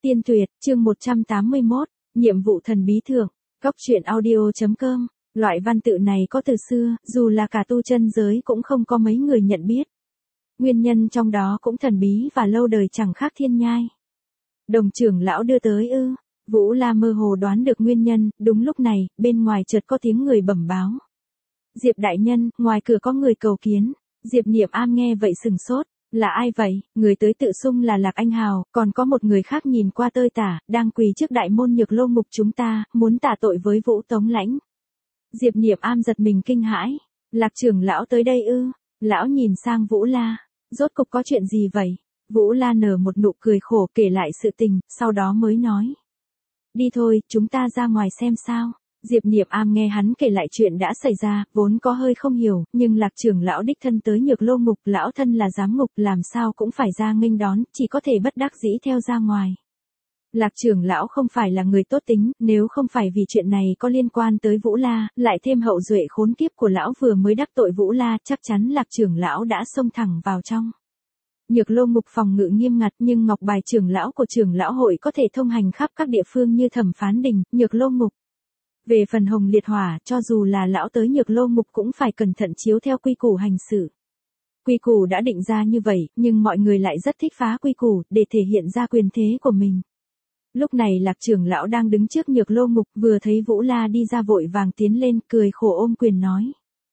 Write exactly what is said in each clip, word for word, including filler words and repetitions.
Tiên tuyệt, chương một trăm tám mươi mốt, nhiệm vụ thần bí thưởng, góc truyện audio.com, loại văn tự này có từ xưa, dù là cả tu chân giới cũng không có mấy người nhận biết. Nguyên nhân trong đó cũng thần bí và lâu đời chẳng khác thiên nhai. Đồng trưởng lão đưa tới ư, Vũ La mơ hồ đoán được nguyên nhân, đúng lúc này, bên ngoài chợt có tiếng người bẩm báo. Diệp đại nhân, ngoài cửa có người cầu kiến, Diệp Niệm Am nghe vậy sừng sốt. Là ai vậy? Người tới tự xưng là Lạc Anh Hào, còn có một người khác nhìn qua tơi tả, đang quỳ trước đại môn Nhược Lô Mục chúng ta, muốn tả tội với Vũ Tống Lãnh. Diệp Niệm Am giật mình kinh hãi, Lạc trưởng lão tới đây ư? Lão nhìn sang Vũ La, rốt cục có chuyện gì vậy? Vũ La nở một nụ cười khổ kể lại sự tình, sau đó mới nói. Đi thôi, chúng ta ra ngoài xem sao. Diệp Niệm Am nghe hắn kể lại chuyện đã xảy ra, vốn có hơi không hiểu, nhưng Lạc trưởng lão đích thân tới Nhược Lô Mục, lão thân là giám ngục, làm sao cũng phải ra nghênh đón, chỉ có thể bất đắc dĩ theo ra ngoài. Lạc trưởng lão không phải là người tốt tính, nếu không phải vì chuyện này có liên quan tới Vũ La, lại thêm hậu duệ khốn kiếp của lão vừa mới đắc tội Vũ La, chắc chắn Lạc trưởng lão đã xông thẳng vào trong. Nhược Lô Mục phòng ngự nghiêm ngặt, nhưng ngọc bài trưởng lão của trưởng lão hội có thể thông hành khắp các địa phương như Thẩm Phán Đình, Nhược Lô Mục. Về phần Hồng Liệt Hỏa, cho dù là lão tới Nhược Lô Mục cũng phải cẩn thận chiếu theo quy củ hành xử. Quy củ đã định ra như vậy, nhưng mọi người lại rất thích phá quy củ, để thể hiện ra quyền thế của mình. Lúc này Lạc trưởng lão đang đứng trước Nhược Lô Mục, vừa thấy Vũ La đi ra vội vàng tiến lên, cười khổ ôm quyền nói.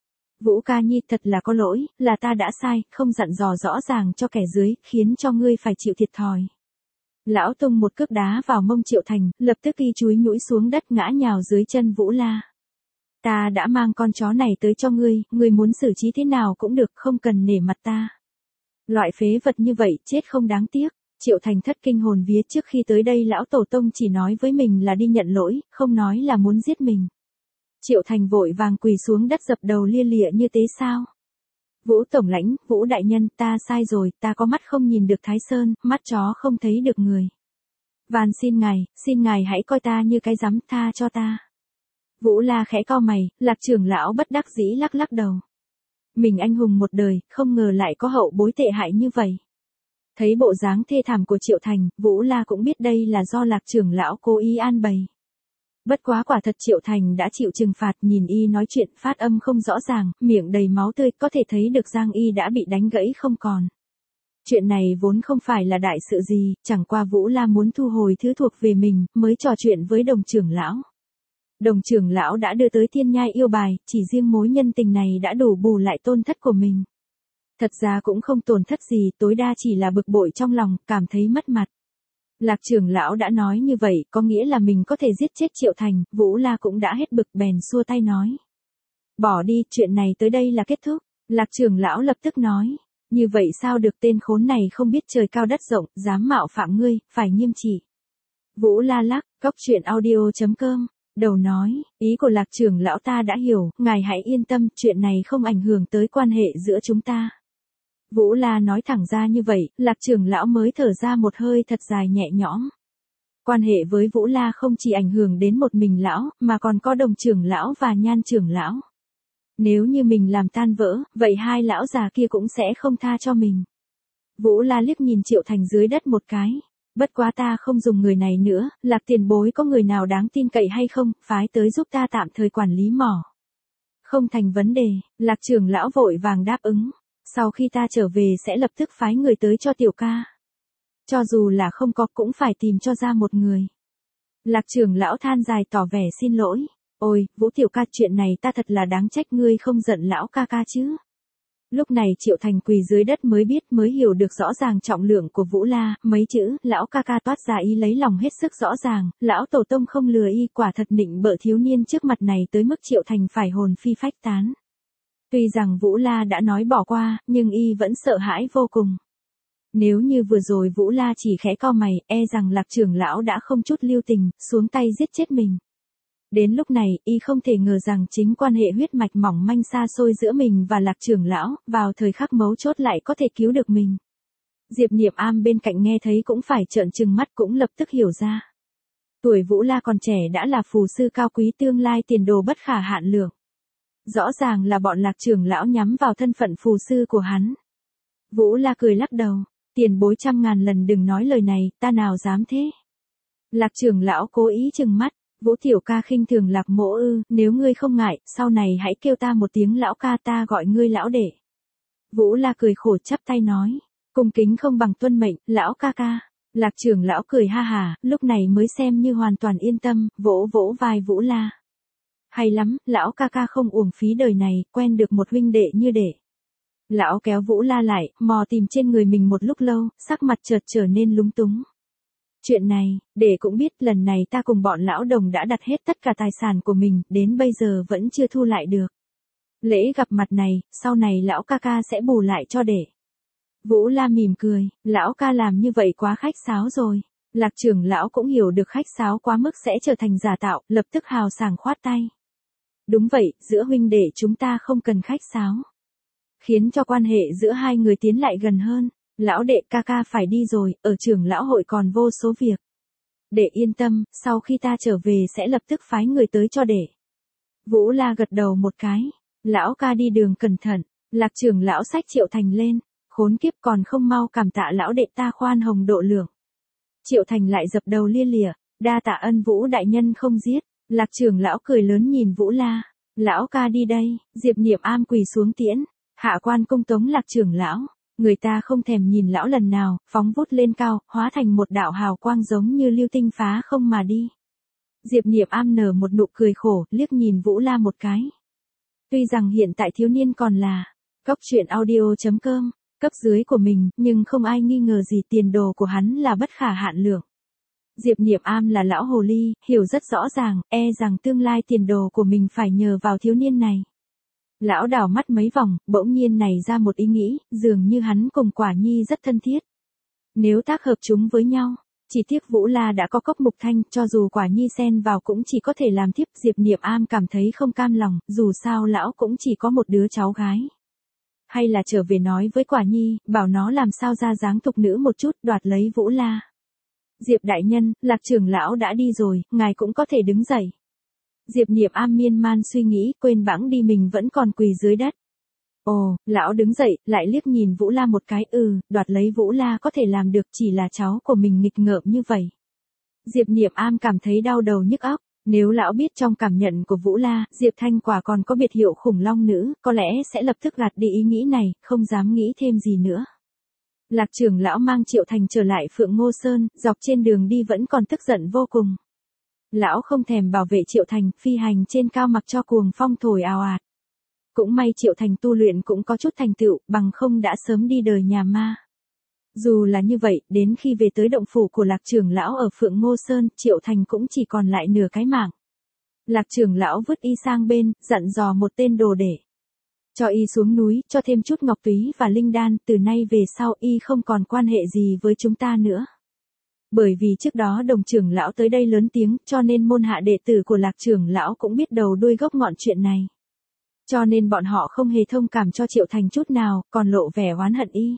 Vũ ca nhi thật là có lỗi, là ta đã sai, không dặn dò rõ ràng cho kẻ dưới, khiến cho ngươi phải chịu thiệt thòi. Lão tung một cước đá vào mông Triệu Thành, lập tức y chúi nhũi xuống đất ngã nhào dưới chân Vũ La. Ta đã mang con chó này tới cho ngươi, ngươi muốn xử trí thế nào cũng được, không cần nể mặt ta. Loại phế vật như vậy, chết không đáng tiếc. Triệu Thành thất kinh hồn vía, trước khi tới đây lão tổ tông chỉ nói với mình là đi nhận lỗi, không nói là muốn giết mình. Triệu Thành vội vàng quỳ xuống đất dập đầu lia lịa như thế sao? Vũ Tổng Lãnh, Vũ Đại Nhân, ta sai rồi, ta có mắt không nhìn được Thái Sơn, mắt chó không thấy được người. Van xin ngài, xin ngài hãy coi ta như cái rắm, tha cho ta. Vũ La khẽ cau mày, Lạc trưởng lão bất đắc dĩ lắc lắc đầu. Mình anh hùng một đời, không ngờ lại có hậu bối tệ hại như vậy. Thấy bộ dáng thê thảm của Triệu Thành, Vũ La cũng biết đây là do Lạc trưởng lão cố ý an bày. Bất quá quả thật Triệu Thành đã chịu trừng phạt, nhìn y nói chuyện phát âm không rõ ràng, miệng đầy máu tươi, có thể thấy được Giang y đã bị đánh gãy không còn. Chuyện này vốn không phải là đại sự gì, chẳng qua Vũ La muốn thu hồi thứ thuộc về mình, mới trò chuyện với đồng trưởng lão. Đồng trưởng lão đã đưa tới thiên nhai yêu bài, chỉ riêng mối nhân tình này đã đủ bù lại tôn thất của mình. Thật ra cũng không tổn thất gì, tối đa chỉ là bực bội trong lòng, cảm thấy mất mặt. Lạc trưởng lão đã nói như vậy, có nghĩa là mình có thể giết chết Triệu Thành, Vũ La cũng đã hết bực bèn xua tay nói. Bỏ đi, chuyện này tới đây là kết thúc. Lạc trưởng lão lập tức nói, như vậy sao được, tên khốn này không biết trời cao đất rộng, dám mạo phạm ngươi, phải nghiêm trị. Vũ La lắc, góc truyện audio.com, đầu nói, ý của Lạc trưởng lão ta đã hiểu, ngài hãy yên tâm, chuyện này không ảnh hưởng tới quan hệ giữa chúng ta. Vũ La nói thẳng ra như vậy, Lạc trưởng lão mới thở ra một hơi thật dài nhẹ nhõm. Quan hệ với Vũ La không chỉ ảnh hưởng đến một mình lão, mà còn có đồng trưởng lão và nhan trưởng lão. Nếu như mình làm tan vỡ, vậy hai lão già kia cũng sẽ không tha cho mình. Vũ La liếc nhìn Triệu Thành dưới đất một cái. Bất quá ta không dùng người này nữa, Lạc tiền bối có người nào đáng tin cậy hay không, phái tới giúp ta tạm thời quản lý mỏ. Không thành vấn đề, Lạc trưởng lão vội vàng đáp ứng. Sau khi ta trở về sẽ lập tức phái người tới cho tiểu ca. Cho dù là không có cũng phải tìm cho ra một người. Lạc trưởng lão than dài tỏ vẻ xin lỗi. Ôi, Vũ tiểu ca, chuyện này ta thật là đáng trách, ngươi không giận lão ca ca chứ. Lúc này Triệu Thành quỳ dưới đất mới biết, mới hiểu được rõ ràng trọng lượng của Vũ La, mấy chữ, lão ca ca toát ra y lấy lòng hết sức rõ ràng, lão tổ tông không lừa y, quả thật nịnh bợ thiếu niên trước mặt này tới mức Triệu Thành phải hồn phi phách tán. Tuy rằng Vũ La đã nói bỏ qua, nhưng y vẫn sợ hãi vô cùng. Nếu như vừa rồi Vũ La chỉ khẽ cau mày, e rằng Lạc trưởng lão đã không chút lưu tình, xuống tay giết chết mình. Đến lúc này, y không thể ngờ rằng chính quan hệ huyết mạch mỏng manh xa xôi giữa mình và Lạc trưởng lão, vào thời khắc mấu chốt lại có thể cứu được mình. Diệp Niệm Am bên cạnh nghe thấy cũng phải trợn trừng mắt, cũng lập tức hiểu ra. Tuổi Vũ La còn trẻ đã là phù sư cao quý, tương lai tiền đồ bất khả hạn lượng. Rõ ràng là bọn Lạc trưởng lão nhắm vào thân phận phù sư của hắn. Vũ La cười lắc đầu, tiền bối trăm ngàn lần đừng nói lời này, ta nào dám thế. Lạc trưởng lão cố ý trừng mắt, Vũ tiểu ca khinh thường Lạc mỗ ư, nếu ngươi không ngại, sau này hãy kêu ta một tiếng lão ca, ta gọi ngươi lão đệ. Vũ La cười khổ chắp tay nói, cung kính không bằng tuân mệnh, lão ca ca. Lạc trưởng lão cười ha hà, lúc này mới xem như hoàn toàn yên tâm, vỗ vỗ vai Vũ La. Hay lắm, lão ca ca không uổng phí đời này, quen được một huynh đệ như đệ. Lão kéo Vũ La lại, mò tìm trên người mình một lúc lâu, sắc mặt chợt trở nên lúng túng. Chuyện này, đệ cũng biết lần này ta cùng bọn lão đồng đã đặt hết tất cả tài sản của mình, đến bây giờ vẫn chưa thu lại được. Lễ gặp mặt này, sau này lão ca ca sẽ bù lại cho đệ. Vũ La mỉm cười, lão ca làm như vậy quá khách sáo rồi. Lạc trưởng lão cũng hiểu được khách sáo quá mức sẽ trở thành giả tạo, lập tức hào sảng khoát tay. Đúng vậy, giữa huynh đệ chúng ta không cần khách sáo. Khiến cho quan hệ giữa hai người tiến lại gần hơn. Lão đệ ca ca phải đi rồi, ở trưởng lão hội còn vô số việc. Đệ yên tâm, sau khi ta trở về sẽ lập tức phái người tới cho đệ. Vũ La gật đầu một cái. Lão ca đi đường cẩn thận. Lạc trưởng lão xách Triệu Thành lên. Khốn kiếp còn không mau cảm tạ lão đệ ta khoan hồng độ lượng. Triệu Thành lại dập đầu lia lịa, đa tạ ân Vũ đại nhân không giết. Lạc trưởng lão cười lớn nhìn Vũ La. Lão ca đi đây, Diệp Niệm Am quỳ xuống tiễn. Hạ quan cung tống Lạc trưởng lão. Người ta không thèm nhìn lão lần nào, phóng vút lên cao, hóa thành một đạo hào quang giống như lưu tinh phá không mà đi. Diệp Niệm Am nở một nụ cười khổ, liếc nhìn Vũ La một cái. Tuy rằng hiện tại thiếu niên còn là cóc truyện audio chấm com, cấp dưới của mình, nhưng không ai nghi ngờ gì tiền đồ của hắn là bất khả hạn lượng. Diệp Niệm Am là lão hồ ly, hiểu rất rõ ràng, e rằng tương lai tiền đồ của mình phải nhờ vào thiếu niên này. Lão đảo mắt mấy vòng, bỗng nhiên nảy ra một ý nghĩ, dường như hắn cùng Quả Nhi rất thân thiết. Nếu tác hợp chúng với nhau, chỉ tiếc Vũ La đã có cốc mục thanh, cho dù Quả Nhi xen vào cũng chỉ có thể làm thiếp. Diệp Niệm Am cảm thấy không cam lòng, dù sao lão cũng chỉ có một đứa cháu gái. Hay là trở về nói với Quả Nhi, bảo nó làm sao ra dáng tục nữ một chút, đoạt lấy Vũ La. Diệp đại nhân, Lạc trưởng lão đã đi rồi, ngài cũng có thể đứng dậy. Diệp Niệm Am miên man suy nghĩ, quên bẵng đi mình vẫn còn quỳ dưới đất. Ồ, lão đứng dậy, lại liếc nhìn Vũ La một cái, ừ, đoạt lấy Vũ La có thể làm được, chỉ là cháu của mình nghịch ngợm như vậy. Diệp Niệm Am cảm thấy đau đầu nhức óc, nếu lão biết trong cảm nhận của Vũ La, Diệp Thanh Quả còn có biệt hiệu khủng long nữ, có lẽ sẽ lập tức gạt đi ý nghĩ này, không dám nghĩ thêm gì nữa. Lạc trưởng lão mang Triệu Thành trở lại Phượng Ngô Sơn, dọc trên đường đi vẫn còn tức giận vô cùng. Lão không thèm bảo vệ Triệu Thành, phi hành trên cao mặc cho cuồng phong thổi ào ạt. Cũng may Triệu Thành tu luyện cũng có chút thành tựu, bằng không đã sớm đi đời nhà ma. Dù là như vậy, đến khi về tới động phủ của Lạc trưởng lão ở Phượng Ngô Sơn, Triệu Thành cũng chỉ còn lại nửa cái mạng. Lạc trưởng lão vứt y sang bên, dặn dò một tên đồ để. Cho y xuống núi, cho thêm chút ngọc túy và linh đan, từ nay về sau y không còn quan hệ gì với chúng ta nữa. Bởi vì trước đó đồng trưởng lão tới đây lớn tiếng, cho nên môn hạ đệ tử của Lạc trưởng lão cũng biết đầu đuôi gốc ngọn chuyện này. Cho nên bọn họ không hề thông cảm cho Triệu Thành chút nào, còn lộ vẻ oán hận y.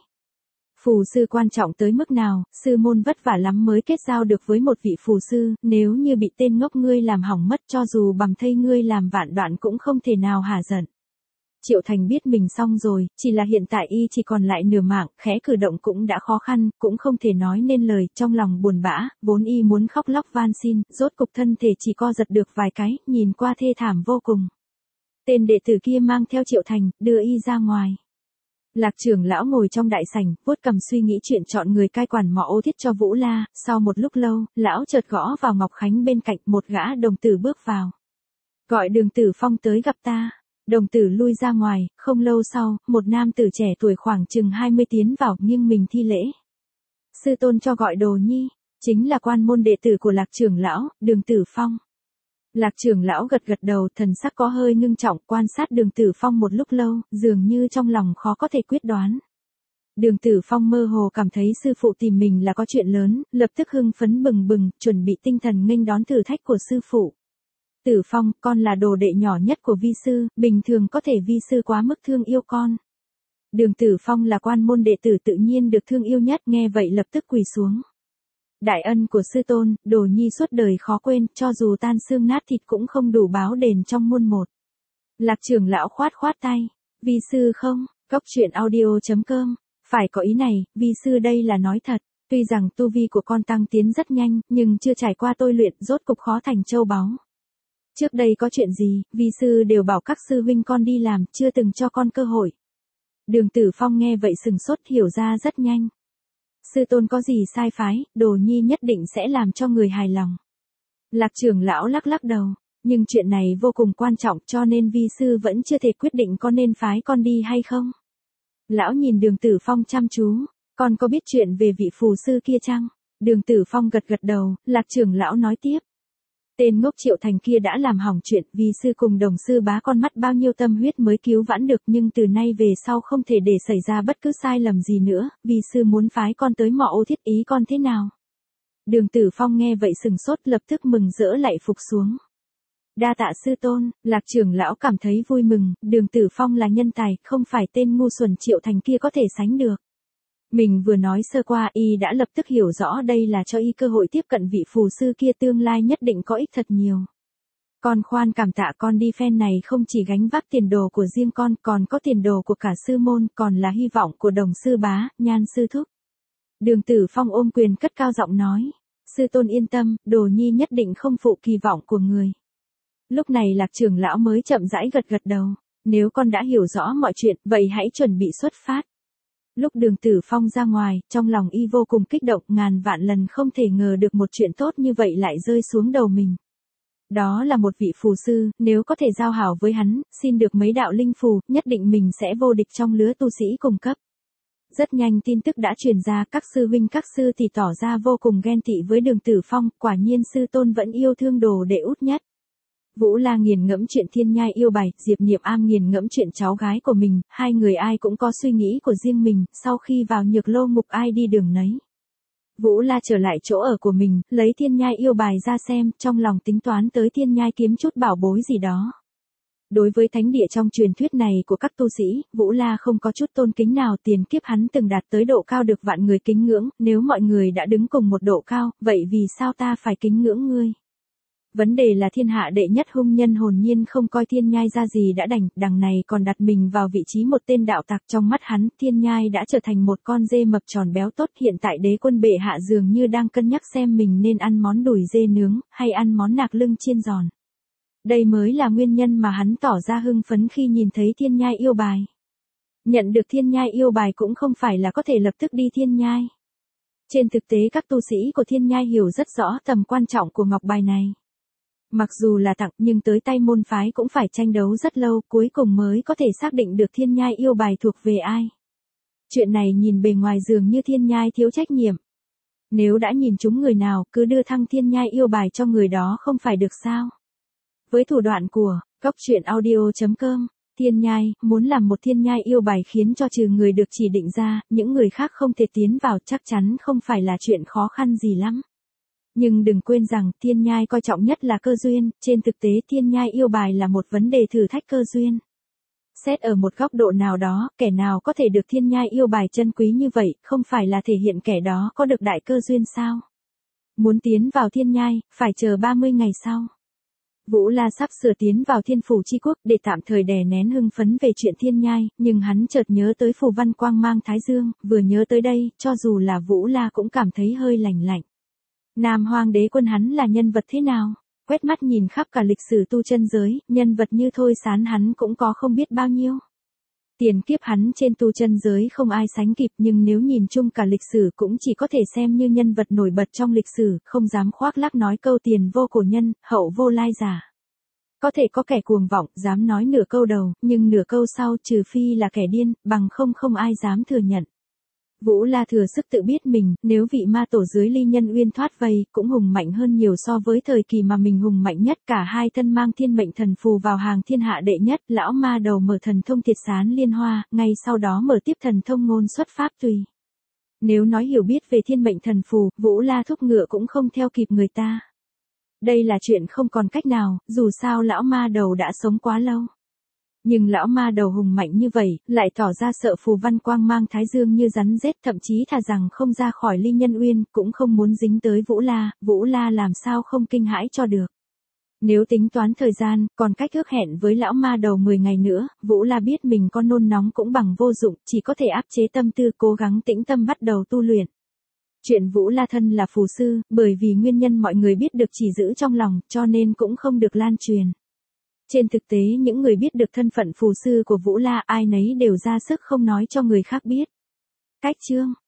Phù sư quan trọng tới mức nào, sư môn vất vả lắm mới kết giao được với một vị phù sư, nếu như bị tên ngốc ngươi làm hỏng mất, cho dù bằng thây ngươi làm vạn đoạn cũng không thể nào hả giận. Triệu Thành biết mình xong rồi, chỉ là hiện tại y chỉ còn lại nửa mạng, khẽ cử động cũng đã khó khăn, cũng không thể nói nên lời, trong lòng buồn bã, vốn y muốn khóc lóc van xin, rốt cục thân thể chỉ co giật được vài cái, nhìn qua thê thảm vô cùng. Tên đệ tử kia mang theo Triệu Thành, đưa y ra ngoài. Lạc trưởng lão ngồi trong đại sảnh, vuốt cầm suy nghĩ chuyện chọn người cai quản mỏ ô thiết cho Vũ La, sau một lúc lâu, lão chợt gõ vào Ngọc Khánh bên cạnh, một gã đồng tử bước vào. Gọi Đường Tử Phong tới gặp ta. Đồng tử lui ra ngoài, không lâu sau, một nam tử trẻ tuổi khoảng chừng hai mươi tiến vào, nghiêng mình thi lễ. Sư tôn cho gọi đồ nhi, chính là quan môn đệ tử của Lạc trưởng lão, Đường Tử Phong. Lạc trưởng lão gật gật đầu, thần sắc có hơi ngưng trọng, quan sát Đường Tử Phong một lúc lâu, dường như trong lòng khó có thể quyết đoán. Đường Tử Phong mơ hồ cảm thấy sư phụ tìm mình là có chuyện lớn, lập tức hưng phấn bừng bừng, chuẩn bị tinh thần nghênh đón thử thách của sư phụ. Tử Phong, con là đồ đệ nhỏ nhất của vi sư, bình thường có thể vi sư quá mức thương yêu con. Đường Tử Phong là quan môn đệ tử tự nhiên được thương yêu nhất, nghe vậy lập tức quỳ xuống. Đại ân của sư tôn, đồ nhi suốt đời khó quên, cho dù tan xương nát thịt cũng không đủ báo đền trong muôn một. Lạc trưởng lão khoát khoát tay, vi sư không, cóc truyện audio chấm com, phải có ý này, vi sư đây là nói thật. Tuy rằng tu vi của con tăng tiến rất nhanh, nhưng chưa trải qua tôi luyện rốt cục khó thành châu báu. Trước đây có chuyện gì, vi sư đều bảo các sư huynh con đi làm, chưa từng cho con cơ hội. Đường Tử Phong nghe vậy sừng sốt, hiểu ra rất nhanh. Sư tôn có gì sai phái, Đồ Nhi nhất định sẽ làm cho người hài lòng. Lạc trưởng lão lắc lắc đầu, nhưng chuyện này vô cùng quan trọng cho nên vi sư vẫn chưa thể quyết định có nên phái con đi hay không. Lão nhìn Đường Tử Phong chăm chú, con có biết chuyện về vị phù sư kia chăng? Đường Tử Phong gật gật đầu, Lạc trưởng lão nói tiếp. Tên ngốc Triệu Thành kia đã làm hỏng chuyện, vì sư cùng đồng sư bá con mắt bao nhiêu tâm huyết mới cứu vãn được, nhưng từ nay về sau không thể để xảy ra bất cứ sai lầm gì nữa, vì sư muốn phái con tới Mọ Ô Thiết, ý con thế nào? Đường Tử Phong nghe vậy sừng sốt, lập tức mừng rỡ lạy phục xuống. Đa tạ sư tôn. Lạc trưởng lão cảm thấy vui mừng, Đường Tử Phong là nhân tài, không phải tên ngu xuẩn Triệu Thành kia có thể sánh được. Mình vừa nói sơ qua, y đã lập tức hiểu rõ đây là cho y cơ hội tiếp cận vị phù sư kia, tương lai nhất định có ích thật nhiều. Con khoan cảm tạ, con đi phen này không chỉ gánh vác tiền đồ của riêng con, còn có tiền đồ của cả sư môn, còn là hy vọng của đồng sư bá, Nhan sư thúc. Đường Tử Phong ôm quyền cất cao giọng nói, sư tôn yên tâm, Đồ Nhi nhất định không phụ kỳ vọng của người. Lúc này Lạc trưởng lão mới chậm rãi gật gật đầu, nếu con đã hiểu rõ mọi chuyện, vậy hãy chuẩn bị xuất phát. Lúc Đường Tử Phong ra ngoài, trong lòng y vô cùng kích động, ngàn vạn lần không thể ngờ được một chuyện tốt như vậy lại rơi xuống đầu mình. Đó là một vị phù sư, nếu có thể giao hảo với hắn, xin được mấy đạo linh phù, nhất định mình sẽ vô địch trong lứa tu sĩ cùng cấp. Rất nhanh tin tức đã truyền ra, các sư huynh các sư thì tỏ ra vô cùng ghen tị với Đường Tử Phong, quả nhiên sư tôn vẫn yêu thương đồ đệ út nhất. Vũ La nghiền ngẫm chuyện thiên nhai yêu bài, Diệp Niệm Am nghiền ngẫm chuyện cháu gái của mình, hai người ai cũng có suy nghĩ của riêng mình, sau khi vào Nhược Lô Ngục ai đi đường nấy. Vũ La trở lại chỗ ở của mình, lấy thiên nhai yêu bài ra xem, trong lòng tính toán tới thiên nhai kiếm chút bảo bối gì đó. Đối với thánh địa trong truyền thuyết này của các tu sĩ, Vũ La không có chút tôn kính nào, tiền kiếp hắn từng đạt tới độ cao được vạn người kính ngưỡng, nếu mọi người đã đứng cùng một độ cao, vậy vì sao ta phải kính ngưỡng ngươi? Vấn đề là thiên hạ đệ nhất hung nhân hồn nhiên không coi thiên nhai ra gì đã đành, đằng này còn đặt mình vào vị trí một tên đạo tặc, trong mắt hắn, thiên nhai đã trở thành một con dê mập tròn béo tốt, hiện tại đế quân bệ hạ dường như đang cân nhắc xem mình nên ăn món đùi dê nướng, hay ăn món nạc lưng chiên giòn. Đây mới là nguyên nhân mà hắn tỏ ra hưng phấn khi nhìn thấy thiên nhai yêu bài. Nhận được thiên nhai yêu bài cũng không phải là có thể lập tức đi thiên nhai. Trên thực tế các tu sĩ của thiên nhai hiểu rất rõ tầm quan trọng của ngọc bài này. Mặc dù là tặng nhưng tới tay môn phái cũng phải tranh đấu rất lâu, cuối cùng mới có thể xác định được thiên nhai yêu bài thuộc về ai. Chuyện này nhìn bề ngoài dường như thiên nhai thiếu trách nhiệm. Nếu đã nhìn trúng người nào, cứ đưa thăng thiên nhai yêu bài cho người đó không phải được sao? Với thủ đoạn của Cốc Truyện Audio chấm com, thiên nhai muốn làm một thiên nhai yêu bài khiến cho trừ người được chỉ định ra, những người khác không thể tiến vào, chắc chắn không phải là chuyện khó khăn gì lắm. Nhưng đừng quên rằng, thiên nhai coi trọng nhất là cơ duyên, trên thực tế thiên nhai yêu bài là một vấn đề thử thách cơ duyên. Xét ở một góc độ nào đó, kẻ nào có thể được thiên nhai yêu bài chân quý như vậy, không phải là thể hiện kẻ đó có được đại cơ duyên sao? Muốn tiến vào thiên nhai, phải chờ ba mươi ngày sau. Vũ La sắp sửa tiến vào Thiên Phủ Chi Quốc để tạm thời đè nén hưng phấn về chuyện thiên nhai, nhưng hắn chợt nhớ tới phù văn quang mang Thái Dương, vừa nhớ tới đây, cho dù là Vũ La cũng cảm thấy hơi lạnh lạnh. Nam Hoang Đế Quân hắn là nhân vật thế nào? Quét mắt nhìn khắp cả lịch sử tu chân giới, nhân vật như Thôi Sán hắn cũng có không biết bao nhiêu. Tiền kiếp hắn trên tu chân giới không ai sánh kịp, nhưng nếu nhìn chung cả lịch sử cũng chỉ có thể xem như nhân vật nổi bật trong lịch sử, không dám khoác lác nói câu tiền vô cổ nhân, hậu vô lai giả. Có thể có kẻ cuồng vọng, dám nói nửa câu đầu, nhưng nửa câu sau trừ phi là kẻ điên, bằng không không ai dám thừa nhận. Vũ La thừa sức tự biết mình, nếu vị ma tổ dưới Ly Nhân Uyên thoát vây, cũng hùng mạnh hơn nhiều so với thời kỳ mà mình hùng mạnh nhất, cả hai thân mang thiên mệnh thần phù vào hàng thiên hạ đệ nhất, lão ma đầu mở thần thông Thiệt Sán Liên Hoa, ngay sau đó mở tiếp thần thông Ngôn Xuất Pháp Tùy. Nếu nói hiểu biết về thiên mệnh thần phù, Vũ La thúc ngựa cũng không theo kịp người ta. Đây là chuyện không còn cách nào, dù sao lão ma đầu đã sống quá lâu. Nhưng lão ma đầu hùng mạnh như vậy, lại tỏ ra sợ phù văn quang mang Thái Dương như rắn rết, thậm chí thà rằng không ra khỏi Ly Nhân Uyên, cũng không muốn dính tới Vũ La, Vũ La làm sao không kinh hãi cho được. Nếu tính toán thời gian, còn cách ước hẹn với lão ma đầu mười ngày nữa, Vũ La biết mình có nôn nóng cũng bằng vô dụng, chỉ có thể áp chế tâm tư cố gắng tĩnh tâm bắt đầu tu luyện. Chuyện Vũ La thân là phù sư, bởi vì nguyên nhân mọi người biết được chỉ giữ trong lòng, cho nên cũng không được lan truyền. Trên thực tế những người biết được thân phận phù sư của Vũ La ai nấy đều ra sức không nói cho người khác biết. Cách chương